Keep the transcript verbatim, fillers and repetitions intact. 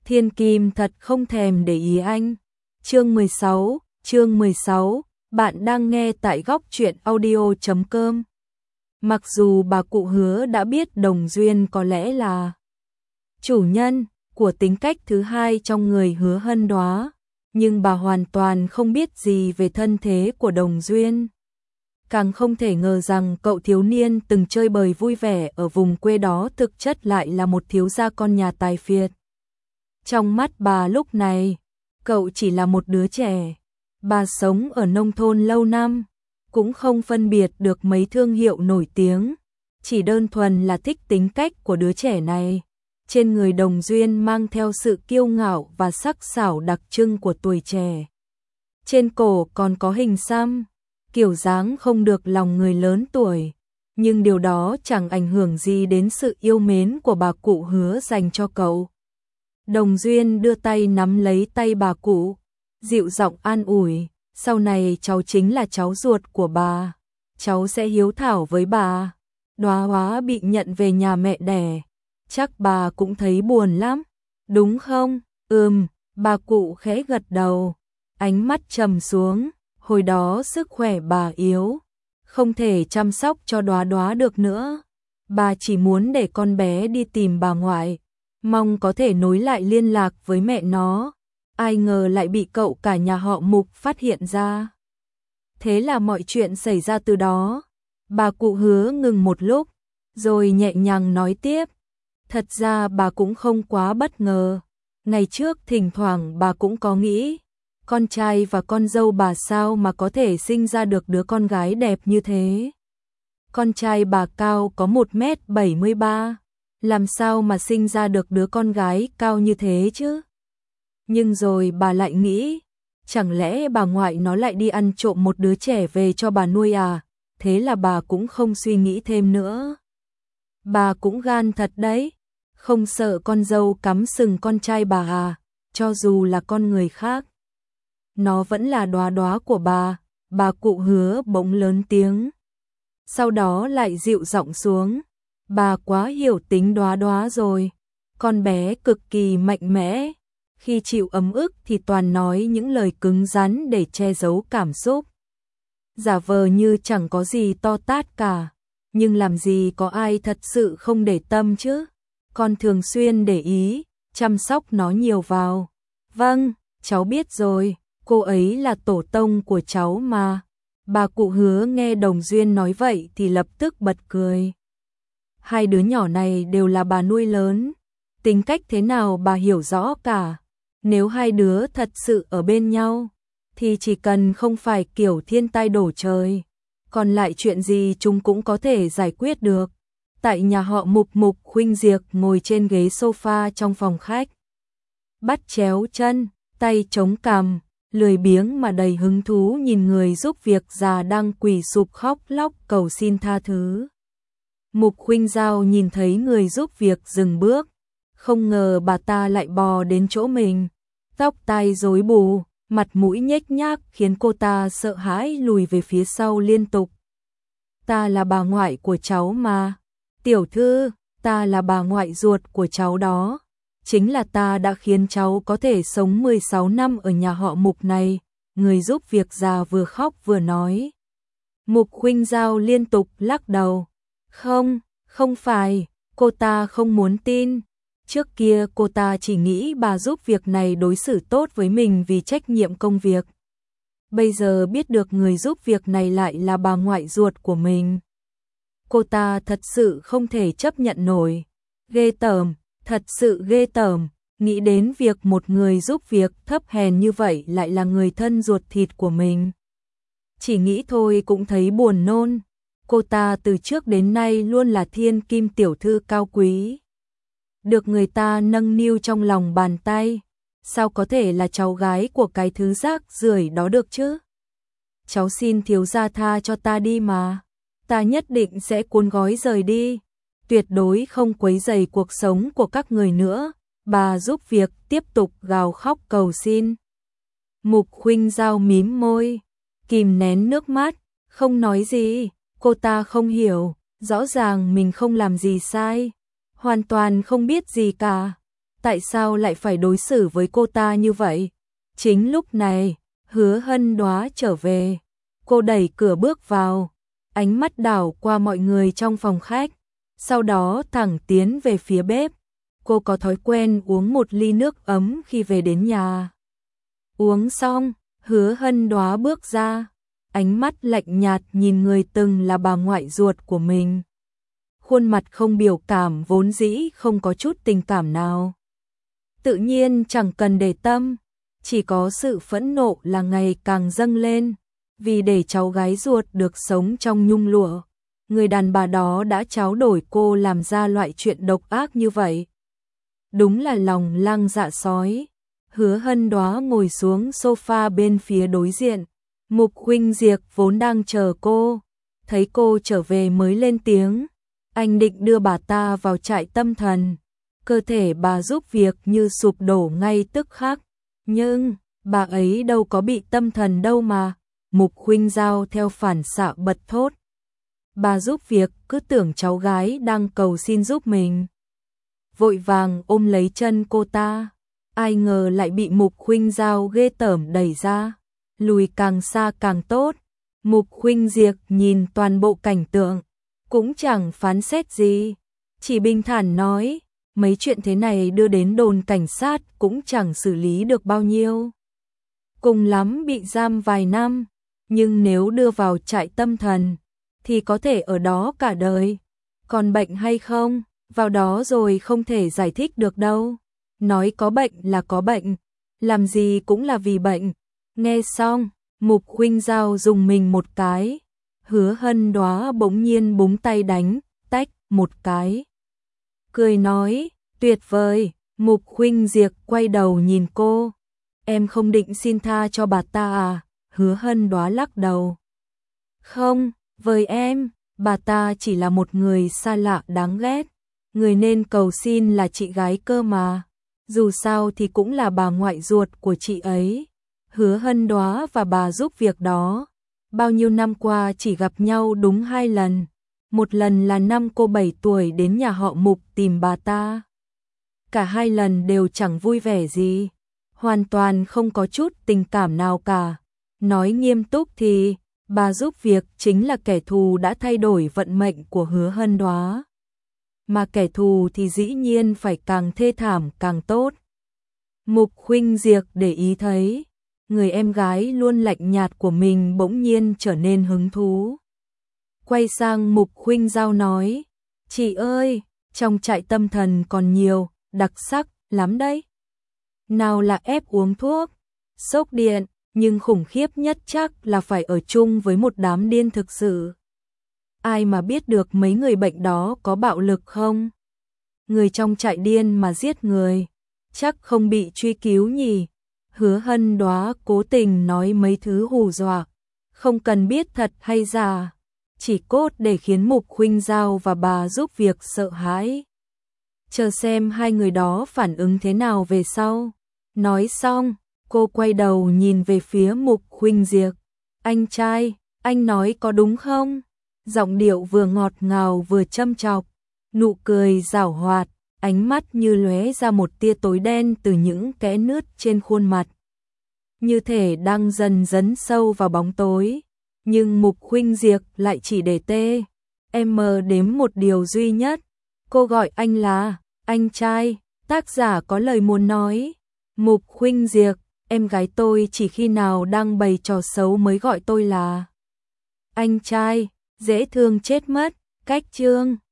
Thiên Kim thật không thèm để ý anh. Chương mười sáu, chương mười sáu, bạn đang nghe tại góc truyện audio chấm com. Mặc dù bà cụ Hứa đã biết Đồng Duyên có lẽ là chủ nhân của tính cách thứ hai trong người Hứa Hân Đoá, nhưng bà hoàn toàn không biết gì về thân thế của Đồng Duyên. Càng không thể ngờ rằng cậu thiếu niên từng chơi bời vui vẻ ở vùng quê đó thực chất lại là một thiếu gia con nhà tài phiệt. Trong mắt bà lúc này, cậu chỉ là một đứa trẻ. Bà sống ở nông thôn lâu năm, cũng không phân biệt được mấy thương hiệu nổi tiếng, chỉ đơn thuần là thích tính cách của đứa trẻ này. Trên người Đồng Duyên mang theo sự kiêu ngạo và sắc sảo đặc trưng của tuổi trẻ. Trên cổ còn có hình xăm, kiểu dáng không được lòng người lớn tuổi, nhưng điều đó chẳng ảnh hưởng gì đến sự yêu mến của bà cụ Hứa dành cho cậu. Đồng Duyên đưa tay nắm lấy tay bà cụ, dịu giọng an ủi, sau này cháu chính là cháu ruột của bà, cháu sẽ hiếu thảo với bà. Đoá Hóa bị nhận về nhà mẹ đẻ, chắc bà cũng thấy buồn lắm, đúng không? Ừm, bà cụ khẽ gật đầu, ánh mắt trầm xuống, hồi đó sức khỏe bà yếu, không thể chăm sóc cho Đoá Đoá được nữa. Bà chỉ muốn để con bé đi tìm bà ngoại, mong có thể nối lại liên lạc với mẹ nó. Ai ngờ lại bị cậu cả nhà họ Mục phát hiện ra. Thế là mọi chuyện xảy ra từ đó. Bà cụ Hứa ngừng một lúc, rồi nhẹ nhàng nói tiếp. Thật ra bà cũng không quá bất ngờ. Ngày trước thỉnh thoảng bà cũng có nghĩ, con trai và con dâu bà sao mà có thể sinh ra được đứa con gái đẹp như thế. Con trai bà cao có một mét bảy mươi ba, làm sao mà sinh ra được đứa con gái cao như thế chứ? Nhưng rồi bà lại nghĩ, chẳng lẽ bà ngoại nó lại đi ăn trộm một đứa trẻ về cho bà nuôi à? Thế là bà cũng không suy nghĩ thêm nữa. Bà cũng gan thật đấy, không sợ con dâu cắm sừng con trai bà à, cho dù là con người khác. Nó vẫn là Đoá Đoá của bà, bà cụ Hứa bỗng lớn tiếng. Sau đó lại dịu giọng xuống, bà quá hiểu tính Đoá Đoá rồi, con bé cực kỳ mạnh mẽ. Khi chịu ấm ức thì toàn nói những lời cứng rắn để che giấu cảm xúc. Giả vờ như chẳng có gì to tát cả, nhưng làm gì có ai thật sự không để tâm chứ. Con thường xuyên để ý, chăm sóc nó nhiều vào. Vâng, cháu biết rồi, cô ấy là tổ tông của cháu mà. Bà cụ Hứa nghe Đồng Duyên nói vậy thì lập tức bật cười. Hai đứa nhỏ này đều là bà nuôi lớn, tính cách thế nào bà hiểu rõ cả. Nếu hai đứa thật sự ở bên nhau, thì chỉ cần không phải kiểu thiên tai đổ trời, còn lại chuyện gì chúng cũng có thể giải quyết được. Tại nhà họ Mục, Mục Khuynh Diệp ngồi trên ghế sofa trong phòng khách, bắt chéo chân, tay chống cằm, lười biếng mà đầy hứng thú nhìn người giúp việc già đang quỳ sụp khóc lóc cầu xin tha thứ. Mục Khuynh Giao nhìn thấy người giúp việc dừng bước, không ngờ bà ta lại bò đến chỗ mình. Tóc tai rối bù, mặt mũi nhếch nhác khiến cô ta sợ hãi lùi về phía sau liên tục. Ta là bà ngoại của cháu mà. Tiểu thư, ta là bà ngoại ruột của cháu đó. Chính là ta đã khiến cháu có thể sống mười sáu năm ở nhà họ Mục này. Người giúp việc già vừa khóc vừa nói. Mục Khuynh Giao liên tục lắc đầu. Không, không phải, cô ta không muốn tin. Trước kia cô ta chỉ nghĩ bà giúp việc này đối xử tốt với mình vì trách nhiệm công việc. Bây giờ biết được người giúp việc này lại là bà ngoại ruột của mình. Cô ta thật sự không thể chấp nhận nổi. Ghê tởm, thật sự ghê tởm, nghĩ đến việc một người giúp việc thấp hèn như vậy lại là người thân ruột thịt của mình. Chỉ nghĩ thôi cũng thấy buồn nôn. Cô ta từ trước đến nay luôn là thiên kim tiểu thư cao quý, được người ta nâng niu trong lòng bàn tay, sao có thể là cháu gái của cái thứ rác rưởi đó được chứ? Cháu xin thiếu gia tha cho ta đi mà, ta nhất định sẽ cuốn gói rời đi, tuyệt đối không quấy rầy cuộc sống của các người nữa. Bà giúp việc tiếp tục gào khóc cầu xin. Mục Khuynh Giao mím môi, kìm nén nước mắt, không nói gì. Cô ta không hiểu, rõ ràng mình không làm gì sai, hoàn toàn không biết gì cả. tại sao lại phải đối xử với cô ta như vậy? Chính lúc này, Hứa Hân Đoá trở về. Cô đẩy cửa bước vào, ánh mắt đảo qua mọi người trong phòng khách, sau đó thẳng tiến về phía bếp. Cô có thói quen uống một ly nước ấm khi về đến nhà. Uống xong, Hứa Hân Đoá bước ra, ánh mắt lạnh nhạt nhìn người từng là bà ngoại ruột của mình. Khuôn mặt không biểu cảm vốn dĩ không có chút tình cảm nào. Tự nhiên chẳng cần để tâm, chỉ có sự phẫn nộ là ngày càng dâng lên, vì để cháu gái ruột được sống trong nhung lụa. Người đàn bà đó đã tráo đổi cô làm ra loại chuyện độc ác như vậy. Đúng là lòng lang dạ sói. Hứa Hân Đoá ngồi xuống sofa bên phía đối diện. Mục Huynh Diệp vốn đang chờ cô, thấy cô trở về mới lên tiếng. Anh định đưa bà ta vào trại tâm thần. Cơ thể bà giúp việc như sụp đổ ngay tức khắc. Nhưng, bà ấy đâu có bị tâm thần đâu mà. Mục Huynh Giao theo phản xạ bật thốt. Bà giúp việc cứ tưởng cháu gái đang cầu xin giúp mình. Vội vàng ôm lấy chân cô ta. Ai ngờ lại bị Mục Huynh Giao ghê tởm đẩy ra. Lùi càng xa càng tốt. Mục Huynh Diệp nhìn toàn bộ cảnh tượng, cũng chẳng phán xét gì, chỉ bình thản nói, mấy chuyện thế này đưa đến đồn cảnh sát cũng chẳng xử lý được bao nhiêu. Cùng lắm bị giam vài năm, nhưng nếu đưa vào trại tâm thần, thì có thể ở đó cả đời. Còn bệnh hay không, vào đó rồi không thể giải thích được đâu. Nói có bệnh là có bệnh, làm gì cũng là vì bệnh. Nghe xong, Mục Huynh Giao dùng mình một cái. Hứa Hân Đoá bỗng nhiên búng tay đánh, tách, một cái. Cười nói, tuyệt vời. Mục Huynh Diệp quay đầu nhìn cô. Em không định xin tha cho bà ta à? Hứa Hân Đoá lắc đầu. Không, với em, bà ta chỉ là một người xa lạ đáng ghét. Người nên cầu xin là chị gái cơ mà. Dù sao thì cũng là bà ngoại ruột của chị ấy. Hứa Hân Đoá và bà giúp việc đó, bao nhiêu năm qua chỉ gặp nhau đúng hai lần. Một lần là năm cô bảy tuổi đến nhà họ Mục tìm bà ta. Cả hai lần đều chẳng vui vẻ gì, hoàn toàn không có chút tình cảm nào cả. Nói nghiêm túc thì, bà giúp việc chính là kẻ thù đã thay đổi vận mệnh của Hứa Hân Đoá. Mà kẻ thù thì dĩ nhiên phải càng thê thảm càng tốt. Mục Huynh Diệp để ý thấy, người em gái luôn lạnh nhạt của mình bỗng nhiên trở nên hứng thú. Quay sang Mục Huynh Giao nói, chị ơi, trong trại tâm thần còn nhiều, đặc sắc lắm đấy. Nào là ép uống thuốc, sốc điện, nhưng khủng khiếp nhất chắc là phải ở chung với một đám điên thực sự. Ai mà biết được mấy người bệnh đó có bạo lực không? Người trong trại điên mà giết người, chắc không bị truy cứu nhỉ? Hứa Hân Đoá cố tình nói mấy thứ hù dọa, không cần biết thật hay giả, chỉ cốt để khiến Mục Huynh Giao và bà giúp việc sợ hãi. Chờ xem hai người đó phản ứng thế nào về sau. Nói xong, cô quay đầu nhìn về phía Mục Huynh Diệp. Anh trai, anh nói có đúng không? Giọng điệu vừa ngọt ngào vừa châm chọc, nụ cười giảo hoạt, ánh mắt như lóe ra một tia tối đen từ những kẽ nứt trên khuôn mặt. Như thể đang dần dấn sâu vào bóng tối, nhưng Mục Huynh Diệp lại chỉ để tê. Em mờ đếm một điều duy nhất, cô gọi anh là, anh trai, tác giả có lời muốn nói. Mục Huynh Diệp, em gái tôi chỉ khi nào đang bày trò xấu mới gọi tôi là anh trai, dễ thương chết mất, cách chương.